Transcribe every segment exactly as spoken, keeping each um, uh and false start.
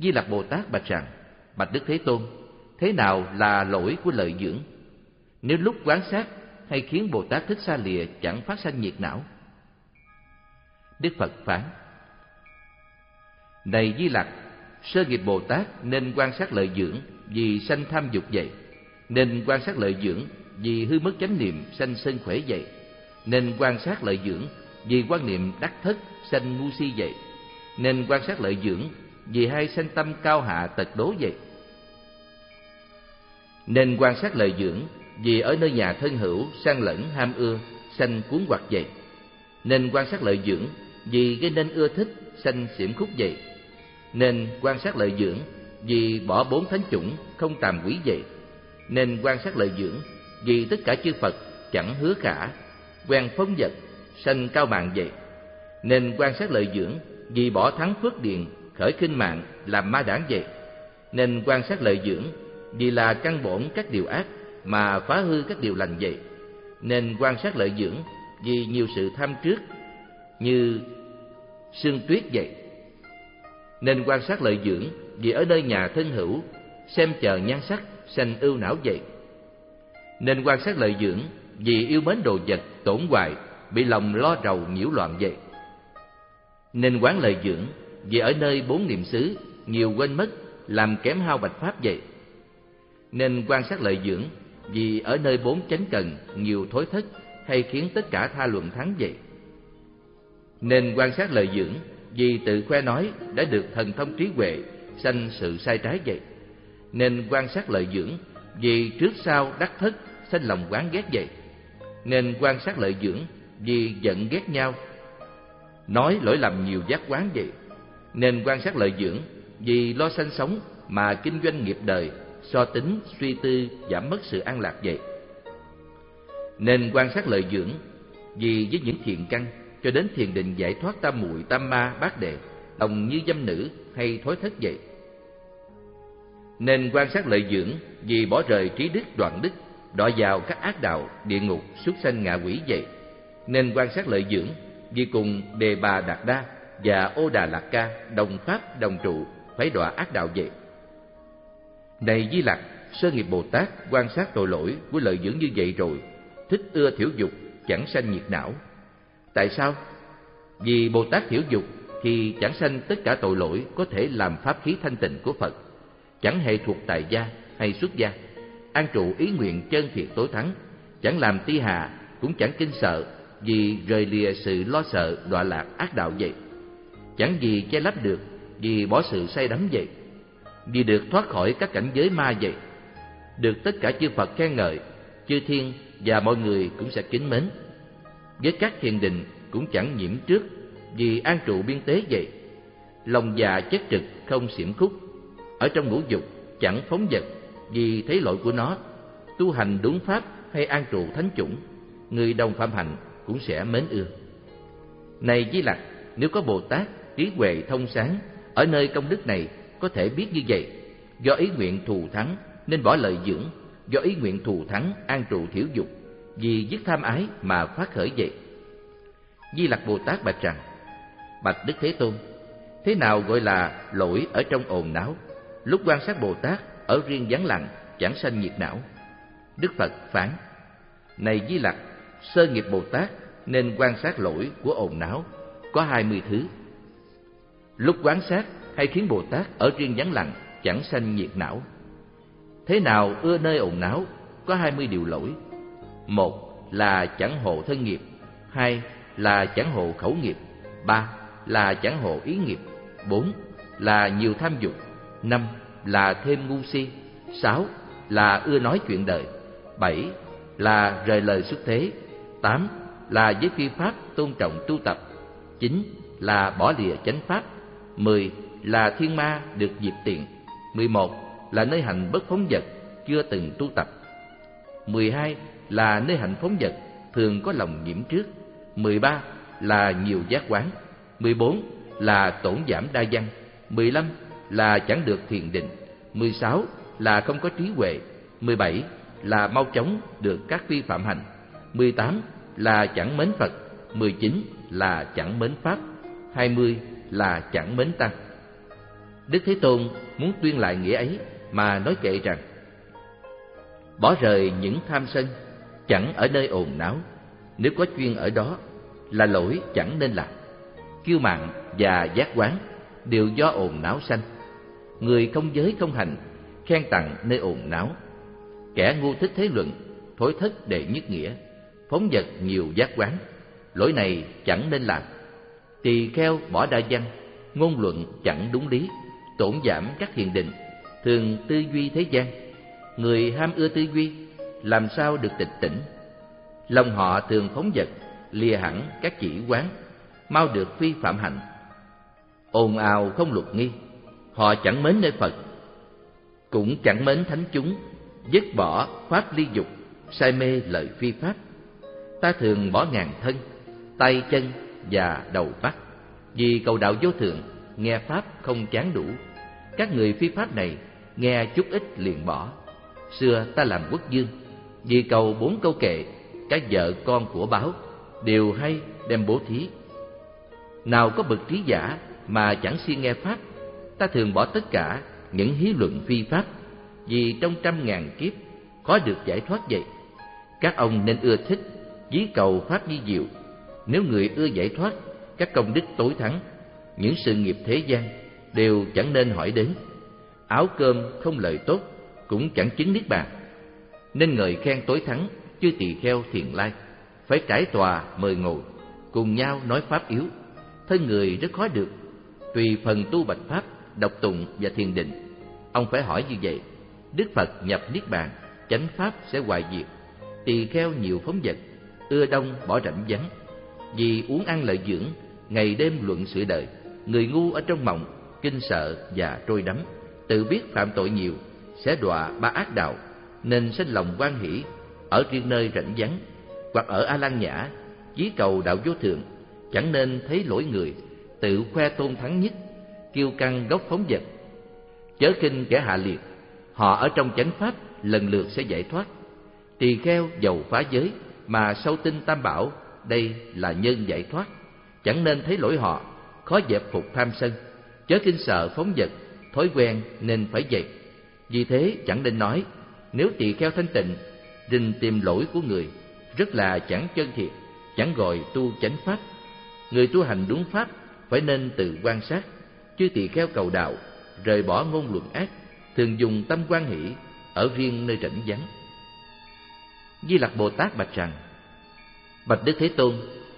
Di Lặc Bồ Tát bạch rằng: Bạch Đức Thế Tôn, thế nào là lỗi của lợi dưỡng? Nếu lúc quán sát hay khiến Bồ Tát Thích Xa Lìa chẳng phát sanh nhiệt não? Đức Phật phán: Này Di Lặc, sơ nghiệp Bồ Tát nên quan sát lợi dưỡng vì sanh tham dục vậy, nên quan sát lợi dưỡng vì hư mất chánh niệm sanh sân khỏe vậy, nên quan sát lợi dưỡng vì quan niệm đắc thất sanh ngu si vậy, nên quan sát lợi dưỡng vì hai sanh tâm cao hạ tật đố vậy, nên quan sát lợi dưỡng vì ở nơi nhà thân hữu sang lẫn ham ưa sanh cuốn hoặc vậy, nên quan sát lợi dưỡng vì gây nên ưa thích sanh xiểm khúc vậy, nên quan sát lợi dưỡng vì bỏ bốn thánh chủng không tàm quý vậy, nên quan sát lợi dưỡng vì tất cả chư Phật chẳng hứa khả quen phóng vật sanh cao mạng vậy, nên quan sát lợi dưỡng vì bỏ thắng phước điền khởi khinh mạng làm ma đản vậy, nên quan sát lợi dưỡng vì là căn bổn các điều ác mà phá hư các điều lành vậy, nên quan sát lợi dưỡng vì nhiều sự tham trước như sương tuyết vậy, nên quan sát lợi dưỡng vì ở nơi nhà thân hữu xem chờ nhan sắc sanh ưu não vậy, nên quan sát lợi dưỡng vì yêu mến đồ vật tổn hoại bị lòng lo rầu nhiễu loạn vậy, nên quán lợi dưỡng vì ở nơi bốn niệm xứ nhiều quên mất làm kém hao bạch pháp vậy, nên quan sát lợi dưỡng vì ở nơi bốn chánh cần nhiều thối thất hay khiến tất cả tha luận thắng vậy, nên quan sát lợi dưỡng vì tự khoe nói đã được thần thông trí huệ sanh sự sai trái vậy, nên quan sát lợi dưỡng vì trước sau đắc thất sanh lòng oán ghét vậy, nên quan sát lợi dưỡng vì giận ghét nhau nói lỗi lầm nhiều giác quán vậy, nên quan sát lợi dưỡng vì lo sanh sống mà kinh doanh nghiệp đời so tính suy tư giảm mất sự an lạc vậy, nên quan sát lợi dưỡng vì với những thiện căn cho đến thiền định giải thoát tam muội tam ma bát đệ đồng như dâm nữ hay thối thất vậy, nên quan sát lợi dưỡng vì bỏ rời trí đức đoạn đức đọa vào các ác đạo địa ngục súc sanh ngạ quỷ vậy, nên quan sát lợi dưỡng vì cùng Đề Bà Đạt Đa và Ô Đà Lạt Ca đồng pháp đồng trụ phải đọa ác đạo vậy. Này Di Lặc, sơ nghiệp Bồ Tát quan sát tội lỗi của lợi dưỡng như vậy rồi, thích ưa thiểu dục chẳng sanh nhiệt não. Tại sao? Vì Bồ Tát thiểu dục thì chẳng sanh tất cả tội lỗi có thể làm pháp khí thanh tịnh của Phật, chẳng hề thuộc tại gia hay xuất gia, an trụ ý nguyện chân thiệt tối thắng, chẳng làm ti hà cũng chẳng kinh sợ vì rời lìa sự lo sợ đọa lạc ác đạo vậy, chẳng gì che lấp được vì bỏ sự say đắm vậy, vì được thoát khỏi các cảnh giới ma vậy, được tất cả chư Phật khen ngợi, chư thiên và mọi người cũng sẽ kính mến, với các thiền định cũng chẳng nhiễm trước vì an trụ biên tế vậy, lòng dạ chất trực không xiểm khúc, ở trong ngũ dục chẳng phóng dật vì thấy lỗi của nó, tu hành đúng pháp hay an trụ thánh chủng, người đồng phạm hạnh cũng sẽ mến ưa. Này Di Lặc, nếu có Bồ Tát trí huệ thông sáng ở nơi công đức này có thể biết như vậy, do ý nguyện thù thắng nên bỏ lợi dưỡng, do ý nguyện thù thắng an trụ thiểu dục, vì dứt tham ái mà phát khởi vậy. Di Lặc Bồ Tát bạch rằng: Bạch Đức Thế Tôn, thế nào gọi là lỗi ở trong ồn náo? Lúc quan sát Bồ Tát ở riêng vắng lặng chẳng sanh nhiệt não. Đức Phật phán: Này Di Lặc, sơ nghiệp Bồ Tát nên quan sát lỗi của ồn náo có hai mươi thứ. Lúc quan sát hay khiến Bồ Tát ở riêng vắng lặng chẳng sanh nhiệt não. Thế nào ưa nơi ồn náo có hai mươi điều lỗi. Một là chẳng hộ thân nghiệp, hai là chẳng hộ khẩu nghiệp, ba là chẳng hộ ý nghiệp, bốn là nhiều tham dục, năm là thêm ngu si, sáu là ưa nói chuyện đời, bảy là rời lời xuất thế, tám là với phi pháp tôn trọng tu tập, chín là bỏ lìa chánh pháp, mười là thiên ma được diệt tiện, mười một là nơi hành bất phóng dật chưa từng tu tập, mười hai là nơi hành phóng dật thường có lòng nhiễm trước, mười ba là nhiều giác quán, mười bốn là tổn giảm đa văn, mười lăm là chẳng được thiền định, mười sáu là không có trí huệ, mười bảy là mau chóng được các phi phạm hành, mười tám là chẳng mến Phật, mười chín là chẳng mến Pháp, hai mươi là chẳng mến Tăng. Đức Thế Tôn muốn tuyên lại nghĩa ấy mà nói kệ rằng: bỏ rời những tham sân, chẳng ở nơi ồn náo, nếu có chuyên ở đó, là lỗi chẳng nên làm. Kiêu mạn và giác quán đều do ồn náo sanh. Người không giới không hành, khen tặng nơi ồn náo. Kẻ ngu thích thế luận, thối thất đệ nhất nghĩa, phóng dật nhiều giác quán, lỗi này chẳng nên làm. Tỳ kheo bỏ đa văn, ngôn luận chẳng đúng lý, tổn giảm các thiền định, thường tư duy thế gian. Người ham ưa tư duy, làm sao được tịch tỉnh? Lòng họ thường phóng dật, lìa hẳn các chỉ quán, mau được phi phạm hạnh. Ồn ào không luật nghi, họ chẳng mến nơi Phật, cũng chẳng mến thánh chúng, dứt bỏ pháp ly dục, say mê lời phi pháp. Ta thường bỏ ngàn thân, tay chân và đầu mắt, vì cầu đạo vô thượng, nghe pháp không chán đủ. Các người phi pháp này nghe chút ít liền bỏ. Xưa ta làm quốc dương, vì cầu bốn câu kệ, các vợ con của báo đều hay đem bố thí. Nào có bậc trí giả mà chẳng siêng nghe pháp. Ta thường bỏ tất cả những hí luận phi pháp, vì trong trăm ngàn kiếp khó được giải thoát vậy. Các ông nên ưa thích ví cầu pháp vi diệu. Nếu người ưa giải thoát, các công đức tối thắng, những sự nghiệp thế gian đều chẳng nên hỏi đến. Áo cơm không lời tốt, cũng chẳng chứng niết bàn. Nên ngợi khen tối thắng chư tỳ kheo thiền lai, phải trải tòa mời ngồi, cùng nhau nói pháp yếu. Thân người rất khó được, tùy phần tu bạch pháp, đọc tụng và thiền định. Ông phải hỏi như vậy: Đức Phật nhập niết bàn, chánh pháp sẽ hoại diệt. Tỳ kheo nhiều phóng dật, ưa đông bỏ rảnh vắng, vì uống ăn lợi dưỡng, ngày đêm luận sự đời. Người ngu ở trong mộng, kinh sợ và trôi đắm, tự biết phạm tội nhiều, sẽ đọa ba ác đạo. Nên sinh lòng hoan hỷ ở riêng nơi rảnh vắng, hoặc ở A Lan Nhã, chí cầu đạo vô thượng. Chẳng nên thấy lỗi người, tự khoe tôn thắng nhất, kiêu căng gốc phóng dật. Chớ khinh kẻ hạ liệt, họ ở trong chánh pháp lần lượt sẽ giải thoát. Tỳ kheo giàu phá giới mà sâu tin tam bảo, đây là nhân giải thoát. Chẳng nên thấy lỗi họ, khó dẹp phục tham sân. Chớ kinh sợ phóng dật, thói quen nên phải dẹp. Vì thế chẳng nên nói: nếu tỳ kheo thanh tịnh, rình tìm lỗi của người, rất là chẳng chân thiệt, chẳng gọi tu chánh pháp. Người tu hành đúng pháp phải nên tự quan sát. Chư tỳ kheo cầu đạo, rời bỏ ngôn luận ác, thường dùng tâm quan hỷ ở riêng nơi rảnh vắng. Di Lặc Bồ Tát bạch rằng: bạch Đức Thế Tôn,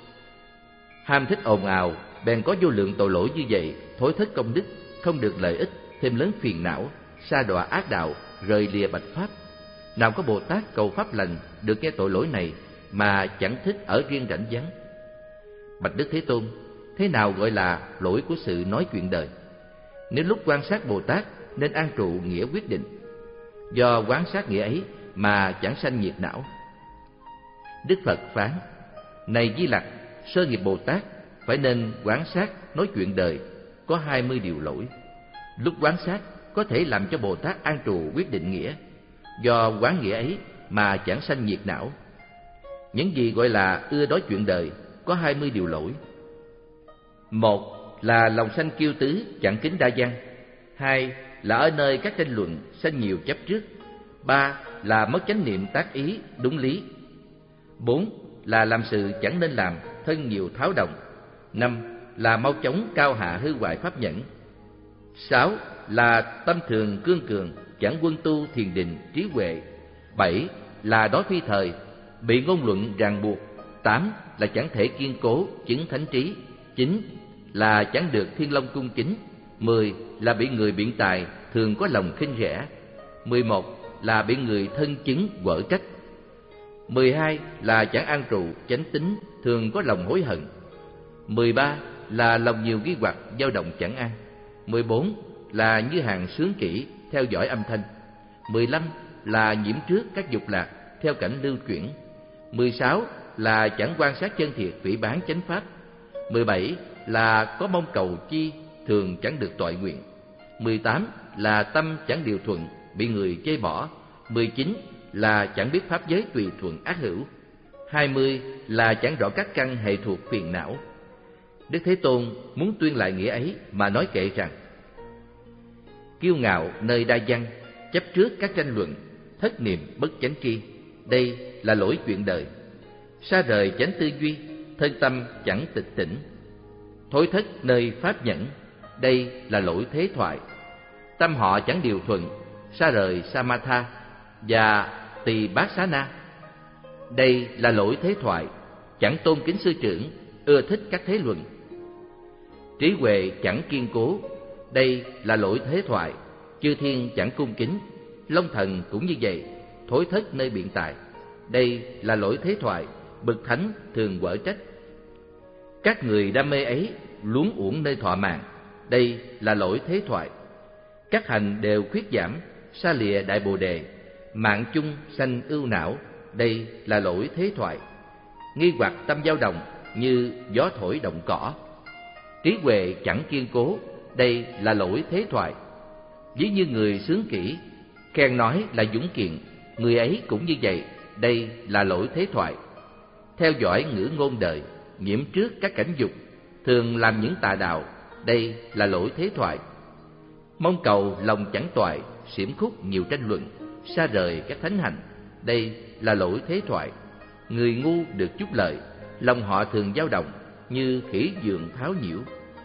ham thích ồn ào, bèn có vô lượng tội lỗi như vậy, thối thất công đức, không được lợi ích, thêm lớn phiền não, sa đọa ác đạo, rời lìa bạch pháp. Nào có Bồ Tát cầu pháp lành được nghe tội lỗi này mà chẳng thích ở riêng rảnh vắng. Bạch Đức Thế Tôn, thế nào gọi là lỗi của sự nói chuyện đời? Nếu lúc quan sát Bồ Tát nên an trụ nghĩa quyết định, do quan sát nghĩa ấy mà chẳng sanh nhiệt não. Đức Phật phán: này Di Lặc, sơ nghiệp Bồ Tát phải nên quán sát nói chuyện đời có hai mươi điều lỗi. Lúc quán sát có thể làm cho Bồ Tát an trụ quyết định nghĩa, do quán nghĩa ấy mà chẳng sanh nhiệt não. Những gì gọi là ưa nói chuyện đời có hai mươi điều lỗi. Một là lòng sanh kiêu tứ, chẳng kính đa văn. Hai là ở nơi các tranh luận sanh nhiều chấp trước. Ba là mất chánh niệm tác ý đúng lý. Bốn là làm sự chẳng nên làm, thân nhiều tháo động. Năm là mau chóng cao hạ hư hoại pháp nhẫn. Sáu là tâm thường cương cường, chẳng quân tu thiền định trí huệ. Bảy là đói phi thời, bị ngôn luận ràng buộc. Tám là chẳng thể kiên cố chứng thánh trí. Chín là chẳng được thiên long cung kính. Mười là bị người biện tài, thường có lòng khinh rẻ. Mười một là bị người thân chứng quở trách. Mười hai là chẳng an trụ chánh tín, thường có lòng hối hận. Mười ba là lòng nhiều nghi hoặc, dao động chẳng an. Mười bốn là như hàng sướng kỹ, theo dõi âm thanh. Mười lăm là nhiễm trước các dục lạc, theo cảnh lưu chuyển. Mười sáu là chẳng quan sát chân thiệt, phỉ báng chánh pháp. Mười bảy là có mong cầu chi, thường chẳng được toại nguyện. Mười tám là tâm chẳng điều thuận, bị người chê bỏ. Mười chín là chẳng biết pháp giới tùy thuận ác hữu. Hai mươi là chẳng rõ các căn hệ thuộc phiền não. Đức Thế Tôn muốn tuyên lại nghĩa ấy mà nói kệ rằng: kiêu ngạo nơi đa văn, chấp trước các tranh luận, thất niệm bất chánh tri, đây là lỗi chuyện đời. Xa rời chánh tư duy, thân tâm chẳng tịch tỉnh, thối thất nơi pháp nhẫn, đây là lỗi thế thoại. Tâm họ chẳng điều thuận, xa rời samatha và tỳ bát xá na, đây là lỗi thế thoại. Chẳng tôn kính sư trưởng, ưa thích các thế luận. Trí huệ chẳng kiên cố, đây là lỗi thế thoại. Chư thiên chẳng cung kính, long thần cũng như vậy, thối thất nơi biện tài, đây là lỗi thế thoại. Bậc thánh thường quở trách. Các người đam mê ấy luống uổng nơi thọ mạng, đây là lỗi thế thoại. Các hành đều khuyết giảm, xa lìa đại bồ đề, mạng chung sanh ưu não, đây là lỗi thế thoại. Nghi hoặc tâm dao động như gió thổi động cỏ, trí huệ chẳng kiên cố, đây là lỗi thế thoại. Ví như người sướng kỹ, khen nói là dũng kiện, người ấy cũng như vậy, đây là lỗi thế thoại. Theo dõi ngữ ngôn đời, nhiễm trước các cảnh dục, thường làm những tà đạo, đây là lỗi thế thoại. Mong cầu lòng chẳng toại, xiểm khúc nhiều tranh luận, xa rời các thánh hạnh, đây là lỗi thế thoại. Người ngu được chút lợi, lòng họ thường dao động như khỉ giường tháo nhiễu,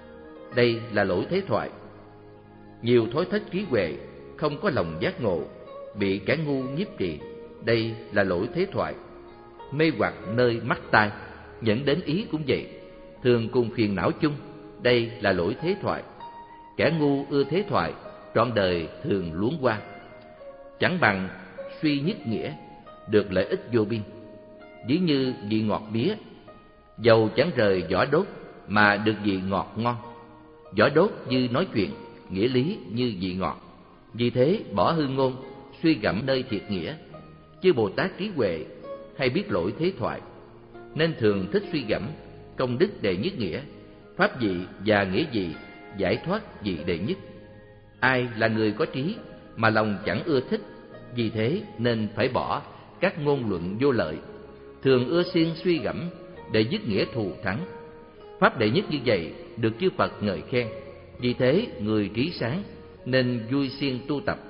đây là lỗi thế thoại. Nhiều thối thất trí huệ, không có lòng giác ngộ, bị kẻ ngu nhiếp trì, đây là lỗi thế thoại. Mê hoặc nơi mắt tai, dẫn đến ý cũng vậy, thường cùng phiền não chung, đây là lỗi thế thoại. Kẻ ngu ưa thế thoại, trọn đời thường luống qua. Chẳng bằng suy nhất nghĩa, được lợi ích vô biên. Ví như vị ngọt bía, dầu chẳng rời vỏ đốt mà được vị ngọt ngon. Vỏ đốt như nói chuyện, nghĩa lý như vị ngọt. Vì thế bỏ hư ngôn, suy gẫm nơi thiệt nghĩa. Chư Bồ Tát trí huệ hay biết lỗi thế thoại, nên thường thích suy gẫm công đức đệ nhất nghĩa, pháp vị và nghĩa vị, giải thoát vị đệ nhất. Ai là người có trí mà lòng chẳng ưa thích, vì thế nên phải bỏ các ngôn luận vô lợi, thường ưa siêng suy gẫm để dứt nghĩa thù thắng. Pháp đệ nhất như vậy được chư Phật ngợi khen, vì thế người trí sáng nên vui siêng tu tập.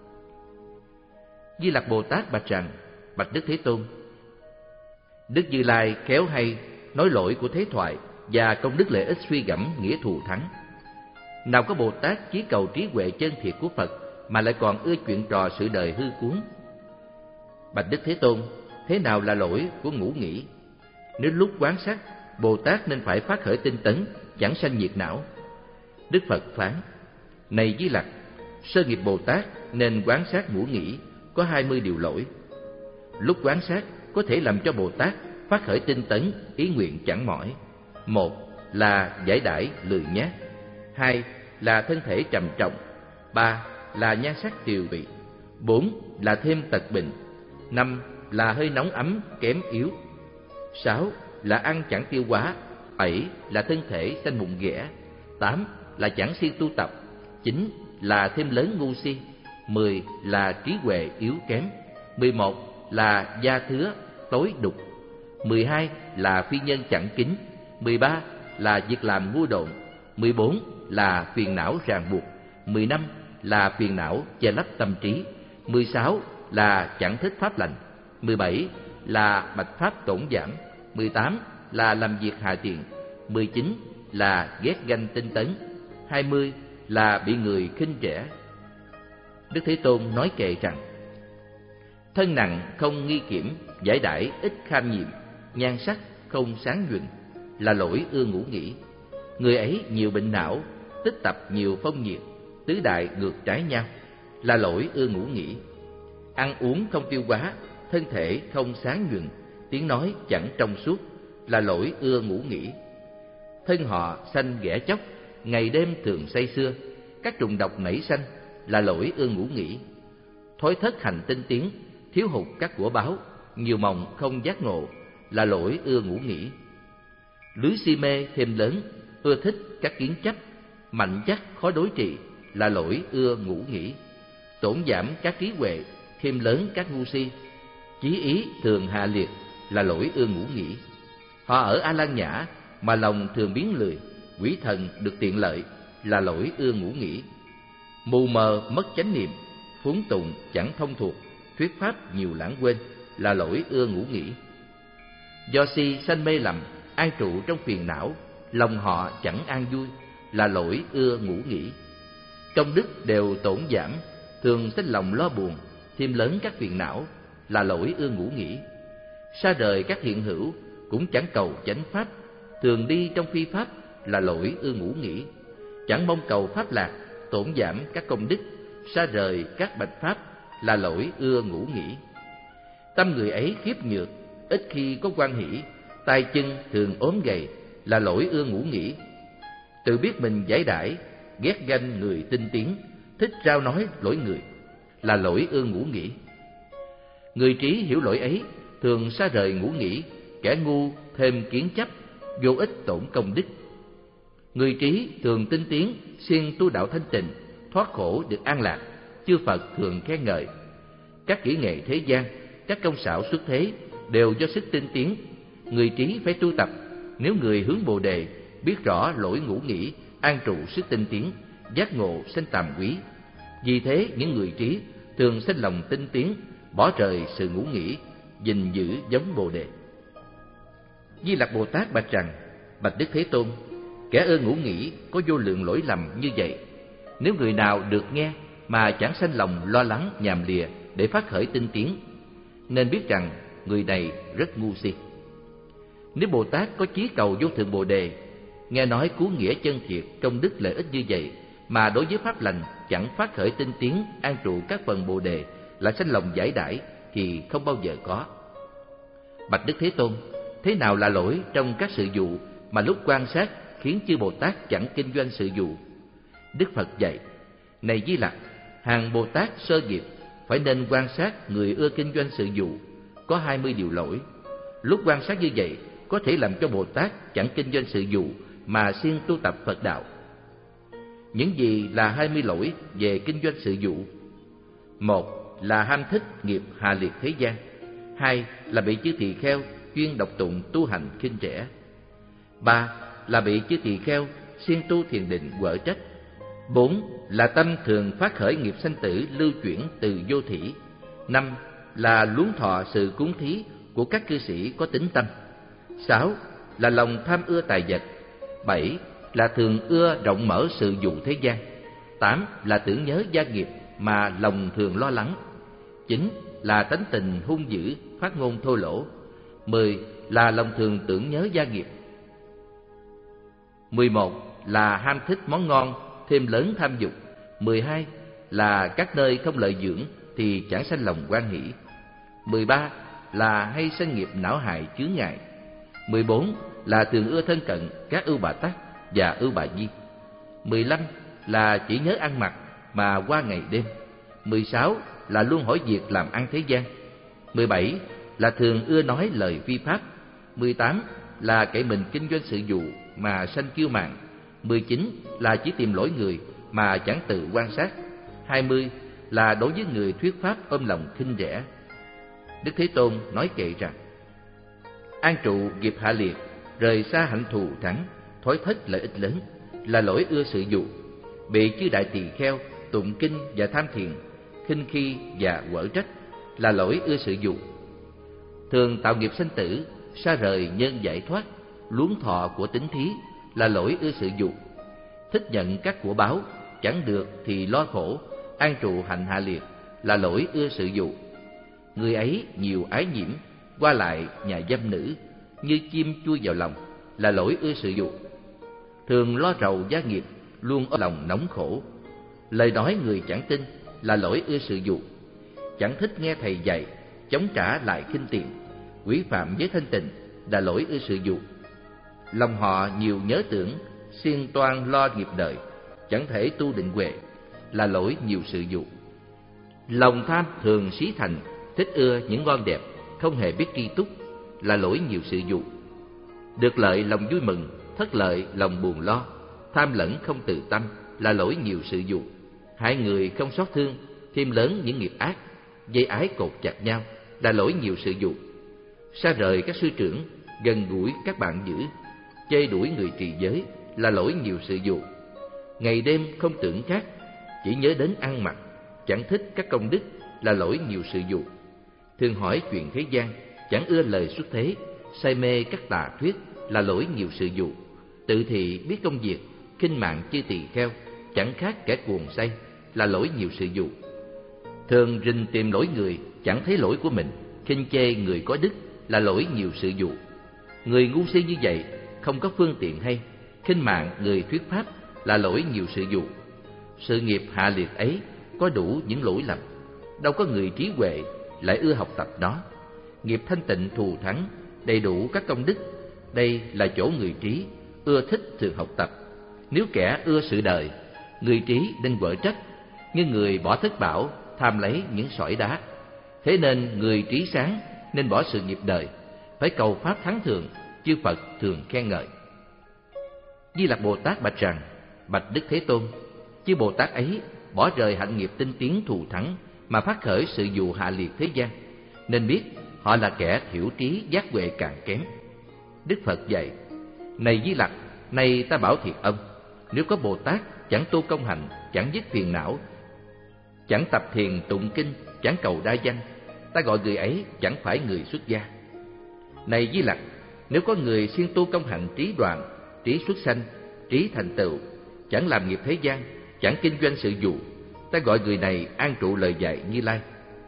Di Lặc Bồ Tát bạch rằng: Bạch Đức Thế Tôn, Đức Như Lai khéo hay nói lỗi của thế thoại và công đức lợi ích suy gẫm nghĩa thù thắng. Nào có Bồ Tát chí cầu trí huệ chân thiệt của Phật mà lại còn ưa chuyện trò sự đời hư cuốn. Bạch Đức Thế Tôn, thế nào là lỗi của ngũ nghĩ? Nếu lúc quán sát, Bồ Tát nên phải phát khởi tinh tấn, chẳng sanh nhiệt não. Đức Phật phán: Này Di Lặc, sơ nghiệp Bồ Tát nên quán sát ngũ nghĩ có hai mươi điều lỗi. Lúc quán sát có thể làm cho Bồ Tát phát khởi tinh tấn, ý nguyện chẳng mỏi. Một là giải đãi lười nhác, hai là thân thể trầm trọng, ba là nhan sắc tiều tụy, bốn là thêm tật bệnh, năm là hơi nóng ấm kém yếu, sáu là ăn chẳng tiêu hóa, bảy là thân thể sanh mụn ghẻ, tám là chẳng siêng tu tập, chín là thêm lớn ngu si, mười là trí huệ yếu kém, mười một là da thứa tối đục, mười hai là phi nhân chẳng kính, mười ba là việc làm ngu độn, mười bốn là phiền não ràng buộc, mười lăm là phiền não che lấp tâm trí, mười sáu là chẳng thích pháp lành, mười bảy là bạch pháp tổn giảm, mười tám là làm việc hạ tiện, mười chín là ghét ganh tinh tấn, hai mươi là bị người khinh rẻ. Đức Thế Tôn nói kệ rằng: Thân nặng không nghi kiểm, giải đãi ít kham nhiệm, nhan sắc không sáng nhuận, là lỗi ưa ngũ nghĩ. Người ấy nhiều bệnh não, tích tập nhiều phong nhiệt, tứ đại ngược trái nhau, là lỗi ưa ngũ nghĩ. Ăn uống không tiêu hóa, thân thể không sáng nhuận, tiếng nói chẳng trong suốt, là lỗi ưa ngũ nghĩ. Thân họ sanh ghẻ chóc, ngày đêm thường say sưa, các trùng độc nảy sanh, là lỗi ưa ngũ nghĩ. Thối thất hành tinh tiến, thiếu hụt các của báo, nhiều mộng không giác ngộ, là lỗi ưa ngũ nghĩ. Lưới si mê thêm lớn, ưa thích các kiến chấp, mạnh chắc khó đối trị, là lỗi ưa ngũ nghĩ. Tổn giảm các trí huệ, thêm lớn các ngu si, chí ý thường hạ liệt, là lỗi ưa ngũ nghĩ. Họ ở A Lan Nhã mà lòng thường biến lười, quỷ thần được tiện lợi, là lỗi ưa ngũ nghĩ. Mù mờ mất chánh niệm, phúng tụng chẳng thông thuộc, thuyết pháp nhiều lãng quên, là lỗi ưa ngủ nghỉ. Do si sanh mê lầm, an trụ trong phiền não, lòng họ chẳng an vui, là lỗi ưa ngủ nghỉ. Công đức đều tổn giảm, thường sinh lòng lo buồn, thêm lớn các phiền não, là lỗi ưa ngủ nghỉ. Xa rời các hiện hữu, cũng chẳng cầu chánh pháp, thường đi trong phi pháp, là lỗi ưa ngủ nghỉ. Chẳng mong cầu pháp lạc, tổn giảm các công đức, xa rời các bạch pháp, là lỗi ưa ngủ nghỉ. Tâm người ấy khiếp nhược, ít khi có quan hỷ, tay chân thường ốm gầy, là lỗi ưa ngủ nghỉ. Tự biết mình giải đãi, ghét ganh người tinh tiến, thích rao nói lỗi người, là lỗi ưa ngủ nghỉ. Người trí hiểu lỗi ấy, thường xa rời ngủ nghỉ, kẻ ngu thêm kiến chấp, vô ích tổn công đức. Người trí thường tinh tiến, siêng tu đạo thanh tịnh, thoát khổ được an lạc, chư Phật thường khen ngợi. Các kỹ nghệ thế gian, các công xảo xuất thế đều do sức tinh tiến. Người trí phải tu tập, nếu người hướng Bồ đề, biết rõ lỗi ngủ nghỉ, an trụ sức tinh tiến, giác ngộ sanh tàm quý. Vì thế những người trí thường sinh lòng tinh tiến, bỏ rời sự ngủ nghỉ, gìn giữ giống Bồ đề. Di Lặc Bồ Tát bạch rằng: bạch Đức Thế Tôn, kẻ ưa ngủ nghỉ có vô lượng lỗi lầm như vậy. Nếu người nào được nghe mà chẳng sanh lòng lo lắng nhàm lìa để phát khởi tinh tiến, nên biết rằng người này rất ngu si. Nếu Bồ Tát có chí cầu vô thượng Bồ đề, nghe nói cứu nghĩa chân thiệt, công đức lợi ích như vậy, mà đối với pháp lành chẳng phát khởi tinh tiến, an trụ các phần Bồ đề, là sanh lòng giải đãi, thì không bao giờ có. Bạch Đức Thế Tôn, thế nào là lỗi trong các sự vụ mà lúc quan sát khiến chư Bồ Tát chẳng kinh doanh sự vụ? Đức Phật dạy: này Di Lặc, hàng Bồ Tát sơ nghiệp phải nên quan sát người ưa kinh doanh sự vụ, có hai mươi điều lỗi. Lúc quan sát như vậy có thể làm cho Bồ Tát chẳng kinh doanh sự vụ mà siêng tu tập Phật đạo. Những gì là hai mươi lỗi về kinh doanh sự vụ? Một là ham thích nghiệp hạ liệt thế gian. Hai là bị chư tỳ kheo chuyên đọc tụng tu hành khinh rẻ. Ba là bị chư tỳ kheo siêng tu thiền định quở trách. Bốn là tâm thường phát khởi nghiệp sanh tử lưu chuyển từ vô thỉ. Năm là luống thọ sự cúng thí của các cư sĩ có tính tâm. Sáu là lòng tham ưa tài vật. Bảy là thường ưa rộng mở sự vụ thế gian. Tám là tưởng nhớ gia nghiệp mà lòng thường lo lắng. Chín là tánh tình hung dữ, phát ngôn thô lỗ. Mười là lòng thường tưởng nhớ gia nghiệp. Mười một là ham thích món ngon, thêm lớn tham dục. Mười hai là các nơi không lợi dưỡng thì chẳng sanh lòng hoan hỷ. Mười ba là hay sanh nghiệp não hại chướng ngại. Mười bốn là thường ưa thân cận các ưu bà tắc và ưu bà di. Mười lăm là chỉ nhớ ăn mặc mà qua ngày đêm. Mười sáu là luôn hỏi việc làm ăn thế gian. Mười bảy là thường ưa nói lời phi pháp. Mười tám là kể mình kinh doanh sự vụ mà sanh kiêu mạn. Mười chín là chỉ tìm lỗi người mà chẳng tự quan sát. Hai mươi là đối với người thuyết pháp ôm lòng khinh rẻ. Đức Thế Tôn nói kệ rằng: an trụ nghiệp hạ liệt, rời xa hạnh thù thắng, thối thất lợi ích lớn, là lỗi ưa sự vụ. Bị chư đại tỳ kheo tụng kinh và tham thiền, khinh khi và quở trách, là lỗi ưa sự vụ. Thường tạo nghiệp sanh tử, xa rời nhân giải thoát, luống thọ của tính thí, là lỗi ưa sự vụ. Thích nhận các của báo, chẳng được thì lo khổ, an trụ hạnh hạ liệt, là lỗi ưa sự vụ. Người ấy nhiều ái nhiễm, qua lại nhà dâm nữ, như chim chui vào lòng, là lỗi ưa sự vụ. Thường lo rầu gia nghiệp, luôn ở lòng nóng khổ. Lời nói người chẳng tin, là lỗi ưa sự vụ. Chẳng thích nghe thầy dạy, chống trả lại khinh tiền, quỷ phạm với thanh tịnh, là lỗi ưa sự vụ. Lòng họ nhiều nhớ tưởng, siêng toan lo nghiệp đời, chẳng thể tu định huệ, là lỗi nhiều sự vụ. Lòng tham thường xí thành, thích ưa những ngon đẹp, không hề biết tri túc, là lỗi nhiều sự vụ. Được lợi lòng vui mừng, thất lợi lòng buồn lo, tham lẫn không từ tâm, là lỗi nhiều sự vụ. Hại người không xót thương, thêm lớn những nghiệp ác, dây ái cột chặt nhau, là lỗi nhiều sự vụ. Xa rời các sư trưởng, gần gũi các bạn dữ, chê đuổi người trì giới, là lỗi nhiều sự vụ. Ngày đêm không tưởng khác, chỉ nhớ đến ăn mặc, chẳng thích các công đức là lỗi nhiều sự vụ. Thường hỏi chuyện thế gian, chẳng ưa lời xuất thế, say mê các tà thuyết là lỗi nhiều sự vụ. Tự thị biết công việc, khinh mạng chư tỳ kheo, chẳng khác kẻ cuồng say là lỗi nhiều sự vụ. Thường rình tìm lỗi người, chẳng thấy lỗi của mình, khinh chê người có đức là lỗi nhiều sự vụ. Người ngu si như vậy không có phương tiện hay, khinh mạng người thuyết pháp là lỗi nhiều sự vụ. Sự nghiệp hạ liệt ấy có đủ những lỗi lầm, đâu có người trí huệ lại ưa học tập nó. Nghiệp thanh tịnh thù thắng, đầy đủ các công đức, đây là chỗ người trí ưa thích thường học tập. Nếu kẻ ưa sự đời, người trí nên quở trách, nhưng người bỏ thất bảo tham lấy những sỏi đá. Thế nên người trí sáng nên bỏ sự nghiệp đời, phải cầu pháp thắng thường, chư Phật thường khen ngợi. Di Lặc Bồ Tát bạch rằng: bạch Đức Thế Tôn, chư Bồ Tát ấy bỏ rời hạnh nghiệp tinh tiến thù thắng mà phát khởi sự vụ hạ liệt thế gian, nên biết họ là kẻ thiểu trí giác huệ càng kém. Đức Phật dạy: này Di Lặc, nay ta bảo thiệt ông, nếu có Bồ Tát chẳng tu công hạnh, chẳng dứt phiền não, chẳng tập thiền tụng kinh, chẳng cầu đa danh, ta gọi người ấy chẳng phải người xuất gia. Này Di Lặc, nếu có người siêng tu công hạnh trí đoạn, trí xuất sanh, trí thành tựu, chẳng làm nghiệp thế gian, chẳng kinh doanh sự vụ, ta gọi người này an trụ lời dạy Như Lai.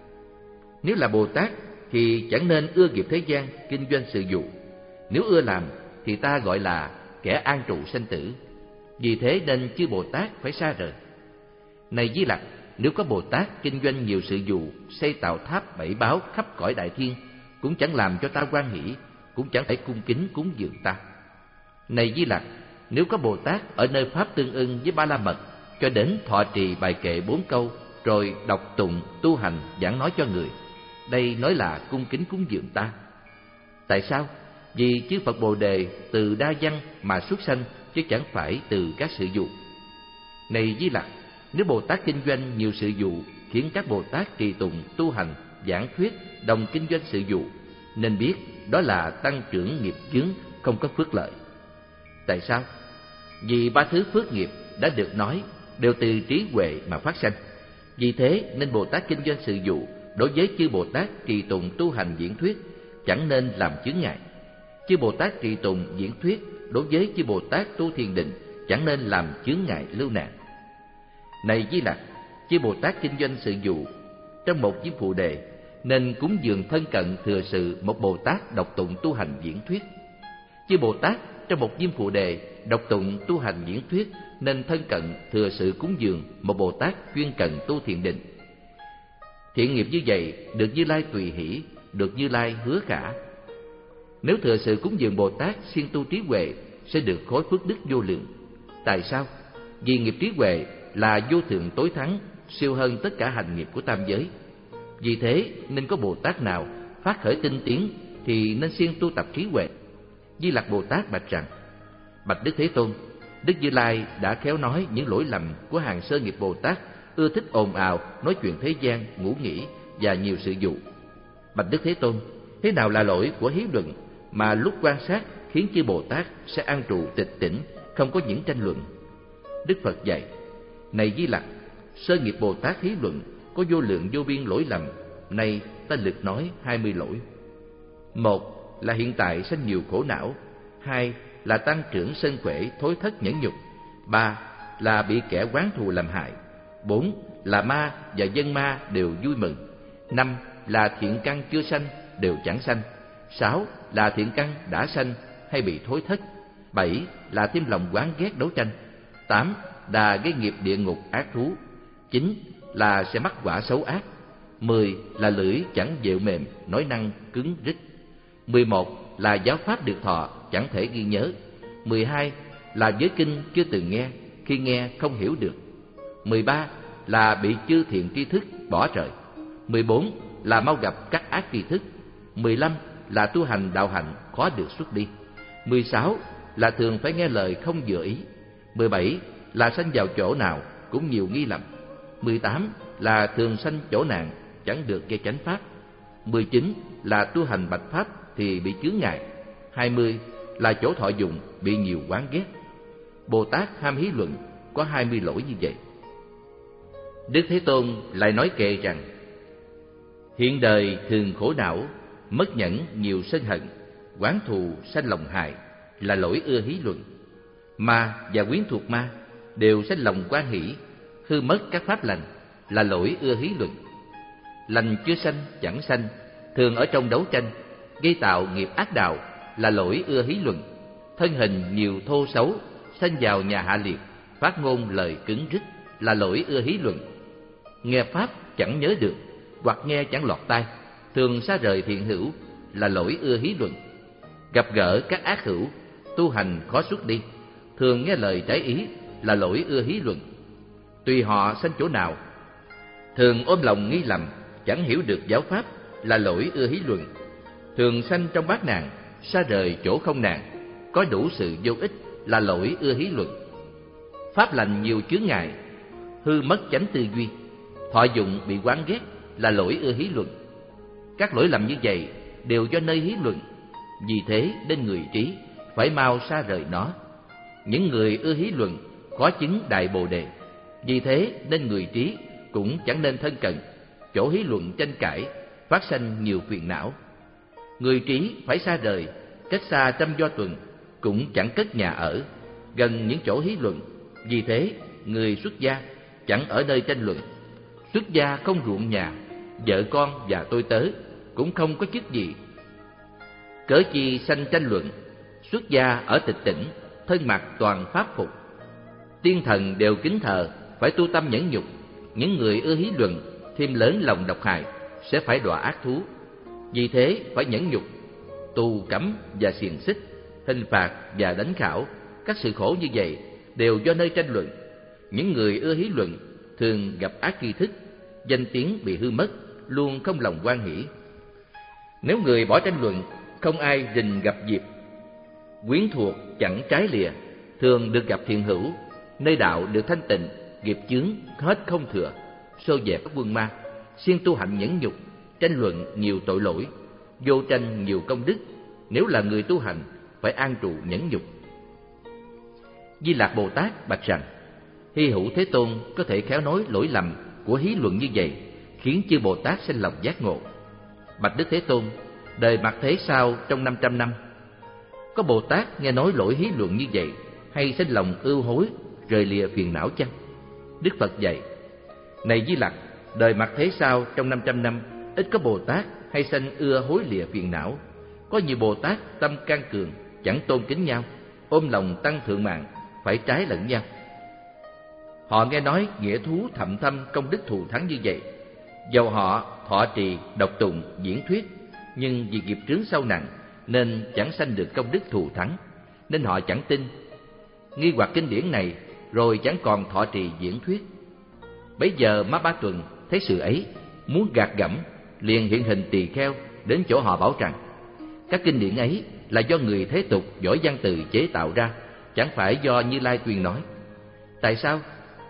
Nếu là Bồ Tát thì chẳng nên ưa nghiệp thế gian, kinh doanh sự vụ. Nếu ưa làm thì ta gọi là kẻ an trụ sanh tử. Vì thế nên chư Bồ Tát phải xa rời. Này Di Lặc, nếu có Bồ Tát kinh doanh nhiều sự vụ, xây tạo tháp bảy báo khắp cõi đại thiên, cũng chẳng làm cho ta hoan hỷ, cũng chẳng phải cung kính cúng dường ta. Này Di Lặc, nếu có Bồ Tát ở nơi pháp tương ưng với Ba La Mật, cho đến thọ trì bài kệ bốn câu, rồi đọc tụng tu hành giảng nói cho người, đây nói là cung kính cúng dường ta. Tại sao? Vì chư Phật Bồ Đề từ đa văn mà xuất sanh, chứ chẳng phải từ các sự vụ. Này Di Lặc, nếu Bồ Tát kinh doanh nhiều sự vụ, khiến các Bồ Tát trì tụng tu hành giảng thuyết đồng kinh doanh sự vụ, nên biết đó là tăng trưởng nghiệp chướng, không có phước lợi. Tại sao? Vì ba thứ phước nghiệp đã được nói đều từ trí huệ mà phát sanh. Vì thế nên Bồ Tát kinh doanh sự vụ đối với chư Bồ Tát trì tụng tu hành diễn thuyết chẳng nên làm chướng ngại. Chư Bồ Tát trì tụng diễn thuyết đối với chư Bồ Tát tu thiền định chẳng nên làm chướng ngại lưu nạn. Này Di Lặc, chư Bồ Tát kinh doanh sự vụ trong một Diêm Phù Đề nên cúng dường thân cận thừa sự một Bồ Tát đọc tụng tu hành diễn thuyết. Chư Bồ Tát trong một Diêm Phù Đề đọc tụng tu hành diễn thuyết nên thân cận thừa sự cúng dường một Bồ Tát chuyên cần tu thiền định. Thiện nghiệp như vậy được Như Lai tùy hỷ, được Như Lai hứa khả. Nếu thừa sự cúng dường Bồ Tát siêng tu trí huệ sẽ được khối phước đức vô lượng. Tại sao? Vì nghiệp trí huệ là vô thượng tối thắng, siêu hơn tất cả hành nghiệp của tam giới. Vì thế nên có Bồ Tát nào phát khởi tinh tiến thì nên siêng tu tập trí huệ. Di Lặc Bồ Tát bạch rằng: bạch Đức Thế Tôn, Đức Như Lai đã khéo nói những lỗi lầm của hàng sơ nghiệp Bồ Tát ưa thích ồn ào, nói chuyện thế gian, ngủ nghỉ và nhiều sự vụ. Bạch Đức Thế Tôn, thế nào là lỗi của hiếu luận mà lúc quan sát khiến chư Bồ Tát sẽ an trụ tịch tỉnh, không có những tranh luận? Đức Phật dạy: này Di Lặc, sơ nghiệp Bồ Tát hiếu luận có vô lượng vô biên lỗi lầm, nay ta lược nói hai mươi lỗi. Một là hiện tại sanh nhiều khổ não. Hai là tăng trưởng sân khỏe thối thất nhẫn nhục. Ba là bị kẻ oán thù làm hại. Bốn là ma và dân ma đều vui mừng. Năm là thiện căn chưa sanh đều chẳng sanh. Sáu là thiện căn đã sanh hay bị thối thất. Bảy là thêm lòng oán ghét đấu tranh. Tám là gây nghiệp địa ngục ác thú. Chín là sẽ mắc quả xấu ác. Mười là lưỡi chẳng dịu mềm, nói năng cứng rít. Mười một là giáo pháp được thọ chẳng thể ghi nhớ. Mười hai là giới kinh chưa từng nghe, khi nghe không hiểu được. Mười ba là bị chư thiện tri thức bỏ rời. Mười bốn là mau gặp các ác tri thức. Mười lăm là tu hành đạo hạnh khó được xuất đi. Mười sáu là thường phải nghe lời không vừa ý. Mười bảy là sanh vào chỗ nào cũng nhiều nghi lầm. Mười tám là thường sanh chỗ nạn, chẳng được nghe chánh pháp. Mười chín là tu hành bạch pháp thì bị chướng ngại. Hai mươi là chỗ thọ dụng bị nhiều oán ghét. Bồ Tát ham hí luận có hai mươi lỗi như vậy. Đức Thế Tôn lại nói kệ rằng: hiện đời thường khổ não, mất nhẫn nhiều sân hận, oán thù sanh lòng hại, là lỗi ưa hí luận. Ma và quyến thuộc ma đều sanh lòng quan hỷ, hư mất các pháp lành, là lỗi ưa hí luận. Lành chưa sanh chẳng sanh, thường ở trong đấu tranh, gây tạo nghiệp ác đạo, là lỗi ưa hí luận. Thân hình nhiều thô xấu, sanh vào nhà hạ liệt, phát ngôn lời cứng rứt, là lỗi ưa hí luận. Nghe pháp chẳng nhớ được, hoặc nghe chẳng lọt tai, thường xa rời thiện hữu, là lỗi ưa hí luận. Gặp gỡ các ác hữu, tu hành khó xuất đi, thường nghe lời trái ý, là lỗi ưa hí luận. Tùy họ sanh chỗ nào, thường ôm lòng nghi lầm, chẳng hiểu được giáo pháp, là lỗi ưa hí luận. Thường sanh trong bát nạn, xa rời chỗ không nạn, có đủ sự vô ích, là lỗi ưa hí luận. Pháp lành nhiều chướng ngại, hư mất chánh tư duy, thọ dụng bị oán ghét, là lỗi ưa hí luận. Các lỗi lầm như vậy đều do nơi hí luận, vì thế nên người trí phải mau xa rời nó. Những người ưa hí luận khó chứng đại bồ đề, vì thế nên người trí cũng chẳng nên thân cận chỗ hí luận tranh cãi, phát sanh nhiều phiền não. Người trí phải xa rời, cách xa trăm do tuần, cũng chẳng cất nhà ở gần những chỗ hí luận, vì thế người xuất gia chẳng ở nơi tranh luận. Xuất gia không ruộng nhà, vợ con và tôi tớ cũng không có chức gì, cớ chi sanh tranh luận. Xuất gia ở tịch tỉnh, thân mặc toàn pháp phục, tiên thần đều kính thờ, phải tu tâm nhẫn nhục. Những người ưa hí luận thêm lớn lòng độc hại, sẽ phải đọa ác thú, vì thế phải nhẫn nhục. Tù cấm và xiềng xích, hình phạt và đánh khảo, các sự khổ như vậy đều do nơi tranh luận. Những người ưa hí luận thường gặp ác tri thức, danh tiếng bị hư mất, luôn không lòng hoan hỷ. Nếu người bỏ tranh luận, không ai rình gặp dịp. Quyến thuộc chẳng trái lìa, thường được gặp thiện hữu. Nơi đạo được thanh tịnh, nghiệp chướng hết không thừa. Xô dẹp các quân ma, siêng tu hạnh nhẫn nhục. Tranh luận nhiều tội lỗi, vô tranh nhiều công đức. Nếu là người tu hành, phải an trụ nhẫn nhục. Di Lạc Bồ Tát bạch rằng: Hy hữu Thế Tôn có thể khéo nói lỗi lầm của hí luận như vậy, khiến chư Bồ Tát sinh lòng giác ngộ. Bạch Đức Thế Tôn, đời Mạt Thế sau trong năm trăm năm, có Bồ Tát nghe nói lỗi hí luận như vậy, hay sinh lòng ưu hối, rời lìa phiền não chăng? Đức Phật dạy: Này Di Lặc, đời Mạt Thế sau trong năm trăm năm, ít có Bồ Tát hay sanh ưa hối lìa phiền não. Có nhiều Bồ Tát tâm can cường, chẳng tôn kính nhau, ôm lòng tăng thượng mạng, phải trái lẫn nhau. Họ nghe nói nghĩa thú thậm thâm công đức thù thắng như vậy, dầu họ thọ trì đọc tụng diễn thuyết, nhưng vì nghiệp chướng sâu nặng nên chẳng sanh được công đức thù thắng, nên họ chẳng tin, nghi hoặc kinh điển này, rồi chẳng còn thọ trì diễn thuyết. Bấy giờ Má Ba Tuần thấy sự ấy, muốn gạt gẫm, liền hiện hình tỳ kheo đến chỗ họ bảo rằng: các kinh điển ấy là do người thế tục giỏi văn từ chế tạo ra, chẳng phải do Như Lai tuyên nói. Tại sao?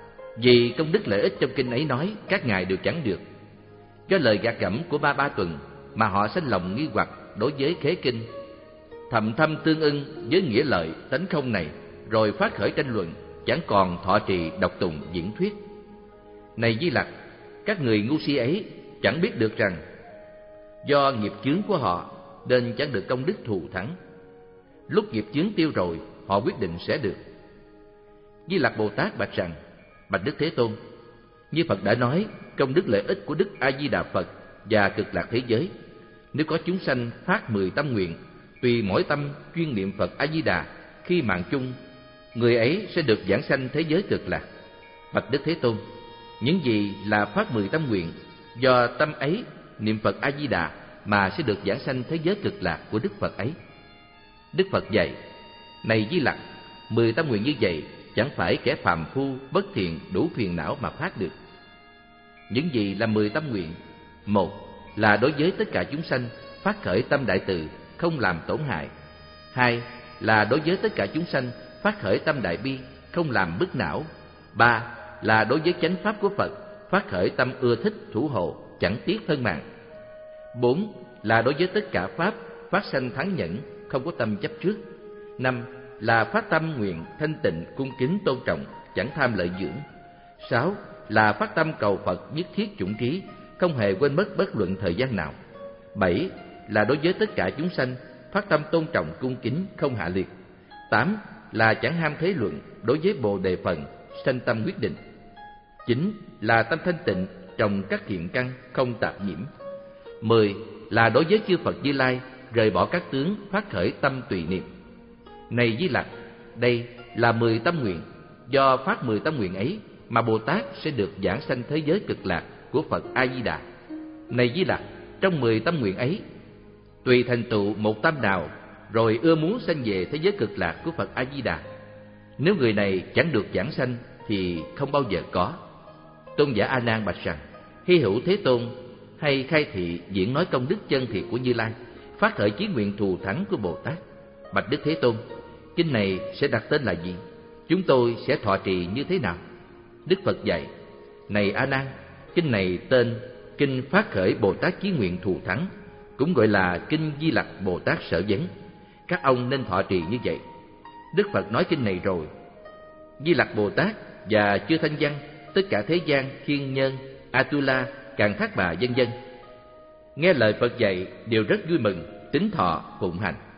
Vì công đức lợi ích trong kinh ấy nói các ngài đều chẳng được. Do lời gạt gẫm của Ba Ba Tuần mà họ sanh lòng nghi hoặc đối với khế kinh, thậm thâm tương ưng với nghĩa lợi tánh không này, rồi phát khởi tranh luận, chẳng còn thọ trì đọc tụng diễn thuyết. Này Di Lặc, các người ngu si ấy chẳng biết được rằng do nghiệp chướng của họ nên chẳng được công đức thù thắng. Lúc nghiệp chướng tiêu rồi, họ quyết định sẽ được. Di Lặc Bồ Tát bạch rằng: Bạch Đức Thế Tôn, như Phật đã nói công đức lợi ích của Đức A Di Đà Phật và cực lạc thế giới, nếu có chúng sanh phát mười tâm nguyện, tùy mỗi tâm chuyên niệm Phật A Di Đà, khi mạng chung, người ấy sẽ được giảng sanh thế giới cực lạc. Bạch Đức Thế Tôn, những gì là phát mười tâm nguyện, do tâm ấy niệm Phật A Di Đà mà sẽ được giảng sanh thế giới cực lạc của Đức Phật ấy. Đức Phật dạy: Này Di Lặc, mười tâm nguyện như vậy chẳng phải kẻ phàm phu bất thiện đủ phiền não mà phát được. Những gì là mười tâm nguyện? Một là đối với tất cả chúng sanh phát khởi tâm đại từ, không làm tổn hại. Hai là đối với tất cả chúng sanh phát khởi tâm đại bi, không làm bức não. Ba là đối với chánh pháp của Phật phát khởi tâm ưa thích thủ hộ, chẳng tiếc thân mạng. Bốn là đối với tất cả pháp phát sanh thắng nhẫn, không có tâm chấp trước. Năm là phát tâm nguyện thanh tịnh cung kính tôn trọng, chẳng tham lợi dưỡng. Sáu là phát tâm cầu Phật nhất thiết chủng trí, không hề quên mất bất luận thời gian nào. Bảy là đối với tất cả chúng sanh, phát tâm tôn trọng cung kính, không hạ liệt. Tám là chẳng ham thế luận đối với Bồ Đề phần, sanh tâm quyết định. Chín là tâm thanh tịnh, trồng các thiện căn, không tạp nhiễm. Mười là đối với chư Phật Như Lai, rời bỏ các tướng, phát khởi tâm tùy niệm. Này Di Lặc, đây là mười tâm nguyện. Do phát mười tâm nguyện ấy mà Bồ Tát sẽ được giảng sanh thế giới cực lạc của Phật A Di Đà. Này Di Lặc, trong mười tâm nguyện ấy, tùy thành tựu một tâm nào, rồi ưa muốn sanh về thế giới cực lạc của Phật A Di Đà. Nếu người này chẳng được giảng sanh thì không bao giờ có. Tôn giả A Nan bạch rằng: Hy hữu Thế Tôn, hay khai thị diễn nói công đức chân thiệt của Như Lai, phát khởi chí nguyện thù thắng của Bồ Tát. Bạch Đức Thế Tôn, kinh này sẽ đặt tên là gì? Chúng tôi sẽ thọ trì như thế nào? Đức Phật dạy: Này A Nan, kinh này tên Kinh Phát khởi Bồ Tát chí nguyện thù thắng, cũng gọi là Kinh Di Lặc Bồ Tát sở vấn. Các ông nên thọ trì như vậy. Đức Phật nói kinh này rồi, Di Lặc Bồ Tát và chư thanh văn, tất cả thế gian, thiên nhân, Atula, Càn Thác Bà vân vân nghe lời Phật dạy đều rất vui mừng, tín thọ phụng hành.